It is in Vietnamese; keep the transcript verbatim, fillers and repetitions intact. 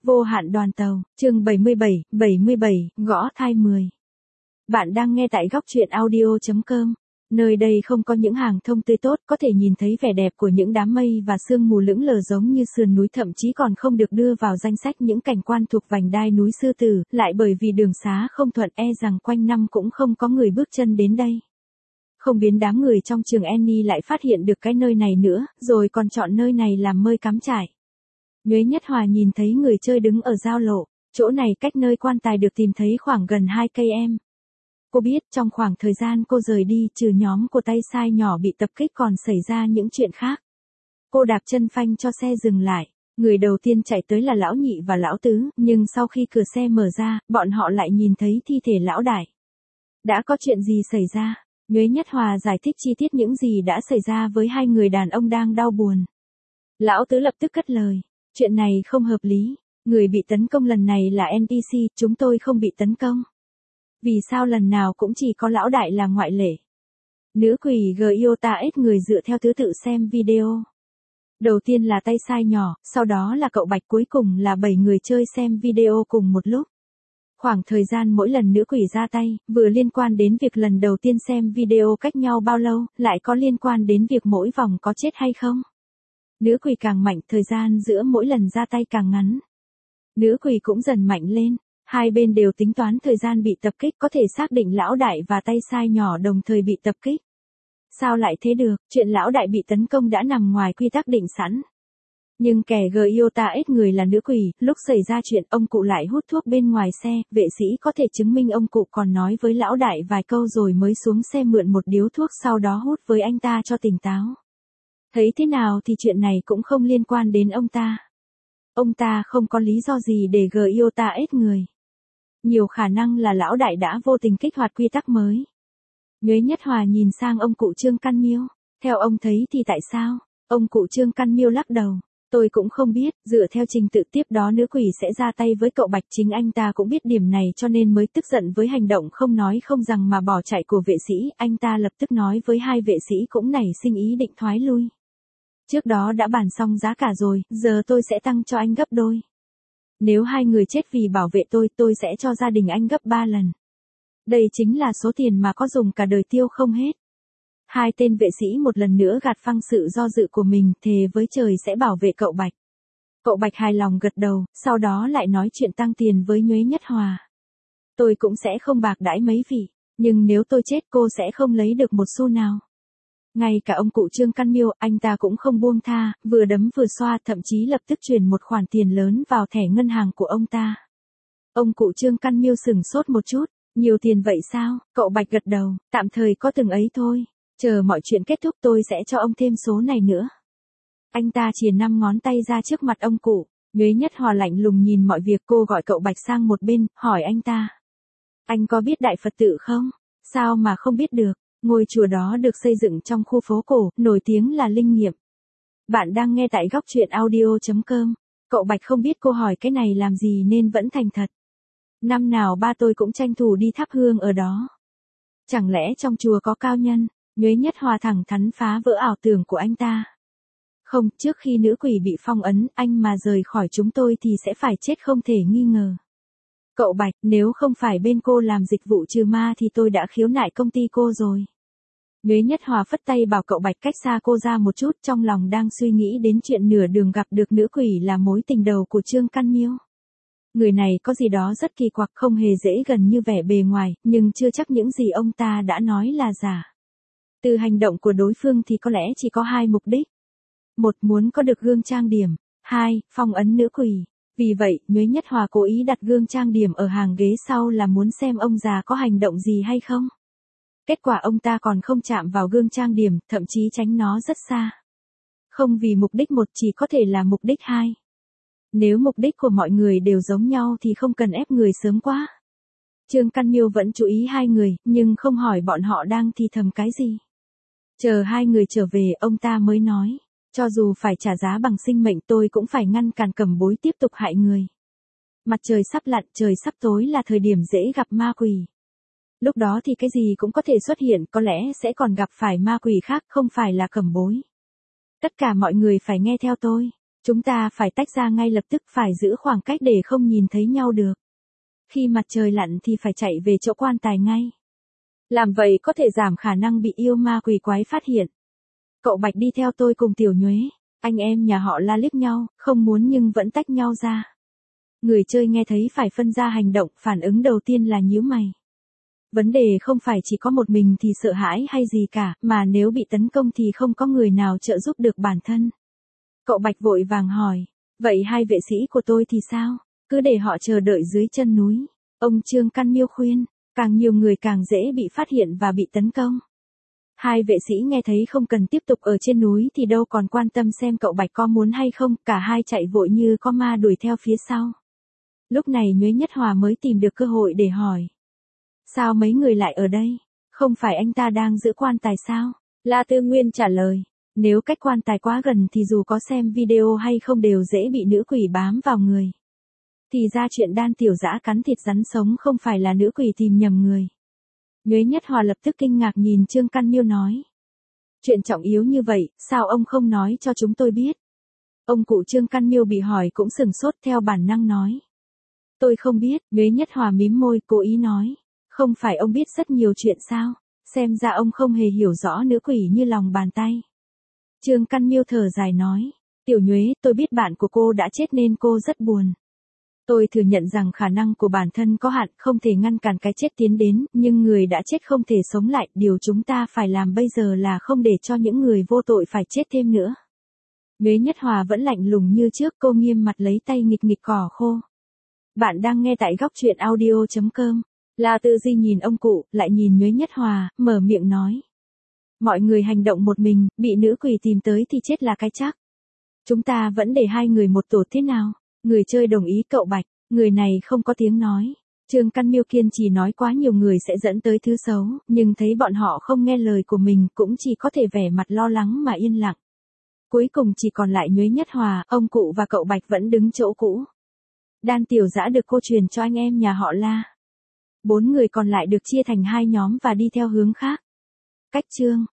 Vô hạn đoàn tàu, chương bảy mươi bảy, bảy mươi bảy, gõ thai mười. Bạn đang nghe tại góc truyện audio chấm com. Nơi đây không có những hàng thông tươi tốt, có thể nhìn thấy vẻ đẹp của những đám mây và sương mù lững lờ giống như sườn núi, thậm chí còn không được đưa vào danh sách những cảnh quan thuộc vành đai núi Sư Tử, lại bởi vì đường xá không thuận e rằng quanh năm cũng không có người bước chân đến đây. Không biến đám người trong trường Annie lại phát hiện được cái nơi này nữa, rồi còn chọn nơi này làm mơi cắm trại. Nhuế Nhất Hòa nhìn thấy người chơi đứng ở giao lộ, chỗ này cách nơi quan tài được tìm thấy khoảng gần hai cây em. Cô biết trong khoảng thời gian cô rời đi, trừ nhóm của tay sai nhỏ bị tập kích còn xảy ra những chuyện khác. Cô đạp chân phanh cho xe dừng lại, người đầu tiên chạy tới là lão nhị và lão tứ, nhưng sau khi cửa xe mở ra, bọn họ lại nhìn thấy thi thể lão đại. Đã có chuyện gì xảy ra? Nhuế Nhất Hòa giải thích chi tiết những gì đã xảy ra với hai người đàn ông đang đau buồn. Lão tứ lập tức cất lời. Chuyện này không hợp lý, người bị tấn công lần này là en pê xê, chúng tôi không bị tấn công. Vì sao lần nào cũng chỉ có lão đại là ngoại lệ? Nữ quỷ Giota ết người dựa theo thứ tự xem video. Đầu tiên là tay sai nhỏ, sau đó là cậu Bạch, cuối cùng là bảy người chơi xem video cùng một lúc. Khoảng thời gian mỗi lần nữ quỷ ra tay, vừa liên quan đến việc lần đầu tiên xem video cách nhau bao lâu, lại có liên quan đến việc mỗi vòng có chết hay không. Nữ quỷ càng mạnh, thời gian giữa mỗi lần ra tay càng ngắn. Nữ quỷ cũng dần mạnh lên, hai bên đều tính toán thời gian bị tập kích, có thể xác định lão đại và tay sai nhỏ đồng thời bị tập kích. Sao lại thế được, chuyện lão đại bị tấn công đã nằm ngoài quy tắc định sẵn. Nhưng kẻ Giota ết người là nữ quỷ, lúc xảy ra chuyện ông cụ lại hút thuốc bên ngoài xe, vệ sĩ có thể chứng minh ông cụ còn nói với lão đại vài câu rồi mới xuống xe mượn một điếu thuốc, sau đó hút với anh ta cho tỉnh táo. Thấy thế nào thì chuyện này cũng không liên quan đến ông ta. Ông ta không có lý do gì để Giota ết người. Nhiều khả năng là lão đại đã vô tình kích hoạt quy tắc mới. Nhuế Nhất Hòa nhìn sang ông cụ Trương Căn Miêu. Theo ông thấy thì tại sao? Ông cụ Trương Căn Miêu lắc đầu. Tôi cũng không biết, dựa theo trình tự tiếp đó nữ quỷ sẽ ra tay với cậu Bạch, chính anh ta cũng biết điểm này cho nên mới tức giận với hành động không nói không rằng mà bỏ chạy của vệ sĩ, anh ta lập tức nói với hai vệ sĩ cũng nảy sinh ý định thoái lui. Trước đó đã bàn xong giá cả rồi, giờ tôi sẽ tăng cho anh gấp đôi. Nếu hai người chết vì bảo vệ tôi, tôi sẽ cho gia đình anh gấp ba lần. Đây chính là số tiền mà có dùng cả đời tiêu không hết. Hai tên vệ sĩ một lần nữa gạt phăng sự do dự của mình, thề với trời sẽ bảo vệ cậu Bạch. Cậu Bạch hài lòng gật đầu, sau đó lại nói chuyện tăng tiền với Nhuế Nhất Hòa. Tôi cũng sẽ không bạc đãi mấy vị, nhưng nếu tôi chết cô sẽ không lấy được một xu nào. Ngay cả ông cụ Trương Căn Miêu, anh ta cũng không buông tha, vừa đấm vừa xoa, thậm chí lập tức chuyển một khoản tiền lớn vào thẻ ngân hàng của ông ta. Ông cụ Trương Căn Miêu sửng sốt một chút, nhiều tiền vậy sao? Cậu Bạch gật đầu, tạm thời có từng ấy thôi, chờ mọi chuyện kết thúc tôi sẽ cho ông thêm số này nữa. Anh ta chìa năm ngón tay ra trước mặt ông cụ. Nhuế Nhất Hòa lạnh lùng nhìn mọi việc, cô gọi cậu Bạch sang một bên, hỏi anh ta. Anh có biết Đại Phật Tự không? Sao mà không biết được? Ngôi chùa đó được xây dựng trong khu phố cổ, nổi tiếng là linh nghiệm. Bạn đang nghe tại góc truyện audio chấm com. Cậu Bạch không biết cô hỏi cái này làm gì nên vẫn thành thật. Năm nào ba tôi cũng tranh thủ đi thắp hương ở đó. Chẳng lẽ trong chùa có cao nhân? Nhuế Nhất Hòa thẳng thắn phá vỡ ảo tưởng của anh ta. Không, trước khi nữ quỷ bị phong ấn, anh mà rời khỏi chúng tôi thì sẽ phải chết không thể nghi ngờ. Cậu Bạch, nếu không phải bên cô làm dịch vụ trừ ma thì tôi đã khiếu nại công ty cô rồi. Nhuế Nhất Hòa phất tay bảo cậu Bạch cách xa cô ra một chút, trong lòng đang suy nghĩ đến chuyện nửa đường gặp được nữ quỷ là mối tình đầu của Trương Căn Miêu. Người này có gì đó rất kỳ quặc, không hề dễ gần như vẻ bề ngoài, nhưng chưa chắc những gì ông ta đã nói là giả. Từ hành động của đối phương thì có lẽ chỉ có hai mục đích. Một, muốn có được gương trang điểm. Hai, phong ấn nữ quỷ. Vì vậy, Nhuế Nhất Hòa cố ý đặt gương trang điểm ở hàng ghế sau là muốn xem ông già có hành động gì hay không. Kết quả ông ta còn không chạm vào gương trang điểm, thậm chí tránh nó rất xa. Không vì mục đích một, chỉ có thể là mục đích hai. Nếu mục đích của mọi người đều giống nhau thì không cần ép người sớm quá. Trương Căn Miêu vẫn chú ý hai người, nhưng không hỏi bọn họ đang thì thầm cái gì. Chờ hai người trở về, ông ta mới nói. Cho dù phải trả giá bằng sinh mệnh tôi cũng phải ngăn cản Cẩm Bối tiếp tục hại người. Mặt trời sắp lặn, trời sắp tối là thời điểm dễ gặp ma quỷ. Lúc đó thì cái gì cũng có thể xuất hiện, có lẽ sẽ còn gặp phải ma quỷ khác, không phải là Cẩm Bối. Tất cả mọi người phải nghe theo tôi. Chúng ta phải tách ra ngay lập tức, phải giữ khoảng cách để không nhìn thấy nhau được. Khi mặt trời lặn thì phải chạy về chỗ quan tài ngay. Làm vậy có thể giảm khả năng bị yêu ma quỷ quái phát hiện. Cậu Bạch đi theo tôi cùng Tiểu Nhuế. Anh em nhà họ La liếc nhau, không muốn nhưng vẫn tách nhau ra. Người chơi nghe thấy phải phân ra hành động, phản ứng đầu tiên là nhíu mày. Vấn đề không phải chỉ có một mình thì sợ hãi hay gì cả, mà nếu bị tấn công thì không có người nào trợ giúp được bản thân. Cậu Bạch vội vàng hỏi, vậy hai vệ sĩ của tôi thì sao? Cứ để họ chờ đợi dưới chân núi. Ông Trương Căn Miêu khuyên, càng nhiều người càng dễ bị phát hiện và bị tấn công. Hai vệ sĩ nghe thấy không cần tiếp tục ở trên núi thì đâu còn quan tâm xem cậu Bạch có muốn hay không, cả hai chạy vội như có ma đuổi theo phía sau. Lúc này Nhuế Nhất Hòa mới tìm được cơ hội để hỏi. Sao mấy người lại ở đây? Không phải anh ta đang giữ quan tài sao? La Tư Nguyên trả lời. Nếu cách quan tài quá gần thì dù có xem video hay không đều dễ bị nữ quỷ bám vào người. Thì ra chuyện Đan Tiểu Dã cắn thịt rắn sống không phải là nữ quỷ tìm nhầm người. Nhuế Nhất Hòa lập tức kinh ngạc nhìn Trương Căn Miêu nói. Chuyện trọng yếu như vậy, sao ông không nói cho chúng tôi biết? Ông cụ Trương Căn Miêu bị hỏi cũng sừng sốt theo bản năng nói. Tôi không biết, Nhuế Nhất Hòa mím môi cố ý nói. Không phải ông biết rất nhiều chuyện sao? Xem ra ông không hề hiểu rõ nữ quỷ như lòng bàn tay. Trương Căn Miêu thở dài nói. Tiểu Nhuế, tôi biết bạn của cô đã chết nên cô rất buồn. Tôi thừa nhận rằng khả năng của bản thân có hạn, không thể ngăn cản cái chết tiến đến, nhưng người đã chết không thể sống lại, điều chúng ta phải làm bây giờ là không để cho những người vô tội phải chết thêm nữa. Nhuế Nhất Hòa vẫn lạnh lùng như trước, cô nghiêm mặt lấy tay nghịch nghịch cỏ khô. Bạn đang nghe tại góc truyện audio chấm com. La Tư Di nhìn ông cụ, lại nhìn Nhuế Nhất Hòa, mở miệng nói. Mọi người hành động một mình, bị nữ quỷ tìm tới thì chết là cái chắc. Chúng ta vẫn để hai người một tổ thế nào? Người chơi đồng ý cậu Bạch, người này không có tiếng nói. Trương Căn Miêu kiên trì nói quá nhiều người sẽ dẫn tới thứ xấu, nhưng thấy bọn họ không nghe lời của mình cũng chỉ có thể vẻ mặt lo lắng mà yên lặng. Cuối cùng chỉ còn lại Nhuế Nhất Hòa, ông cụ và cậu Bạch vẫn đứng chỗ cũ. Đan Tiểu Dã được cô truyền cho anh em nhà họ La. Bốn người còn lại được chia thành hai nhóm và đi theo hướng khác. Cách chương